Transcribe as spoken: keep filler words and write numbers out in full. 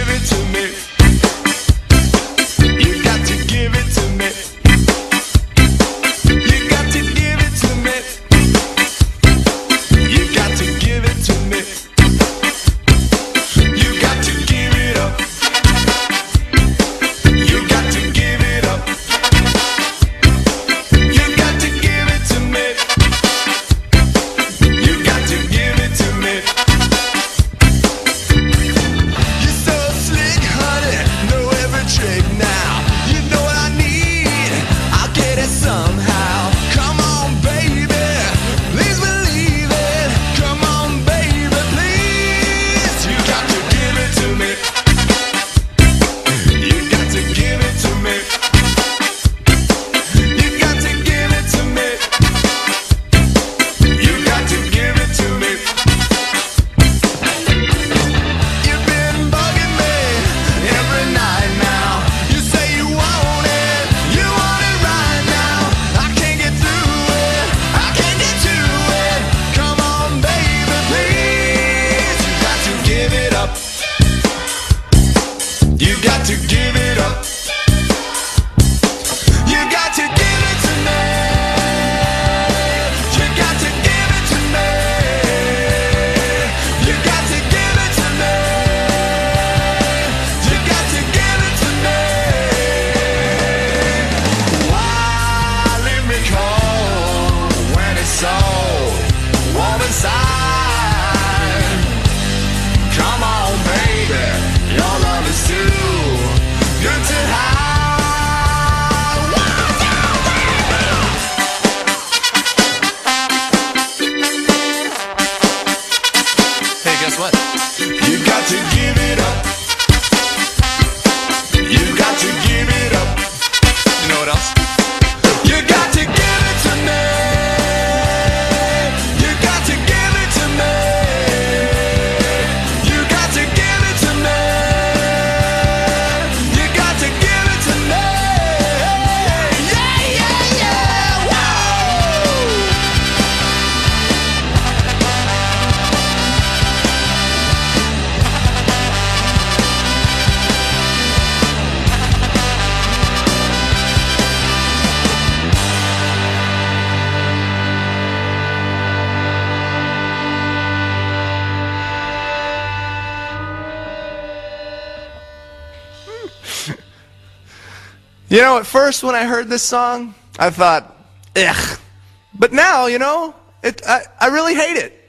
give it to me. You got to give it to me. You got to give it to me. You got to give it to me. You got to give it up. You got to give it up. You got to give it to me. You got to give it to me. You're so slick, honey, know every trick now. You know what I need, I'll get it somehow. Come on, baby, please believe it. Come on, baby, please. You got to give it to me. You got to give it to me. You got to give it to me. You got to give it to me. You've been bugging me every night now. You say you want it, you want it right now. I can't get through it, I can't get to it. Come on, baby, please. You got to give it up. You got to give it up. You got to give it to me. You got to give it to me. You got to give it to me. You got to give it to me. Why leave me cold when it's so warm inside? Come on, baby, your love is too good to hide. Hey, guess what? You got to give it up. You got to give it up. You know what else? You got to give it to me. You got to give it to me. You got to give it to me. You got to give it to me. Yeah, yeah, yeah. Whoa. You know, at first when I heard this song, I thought, ugh. But now, you know, it, I, I really hate it.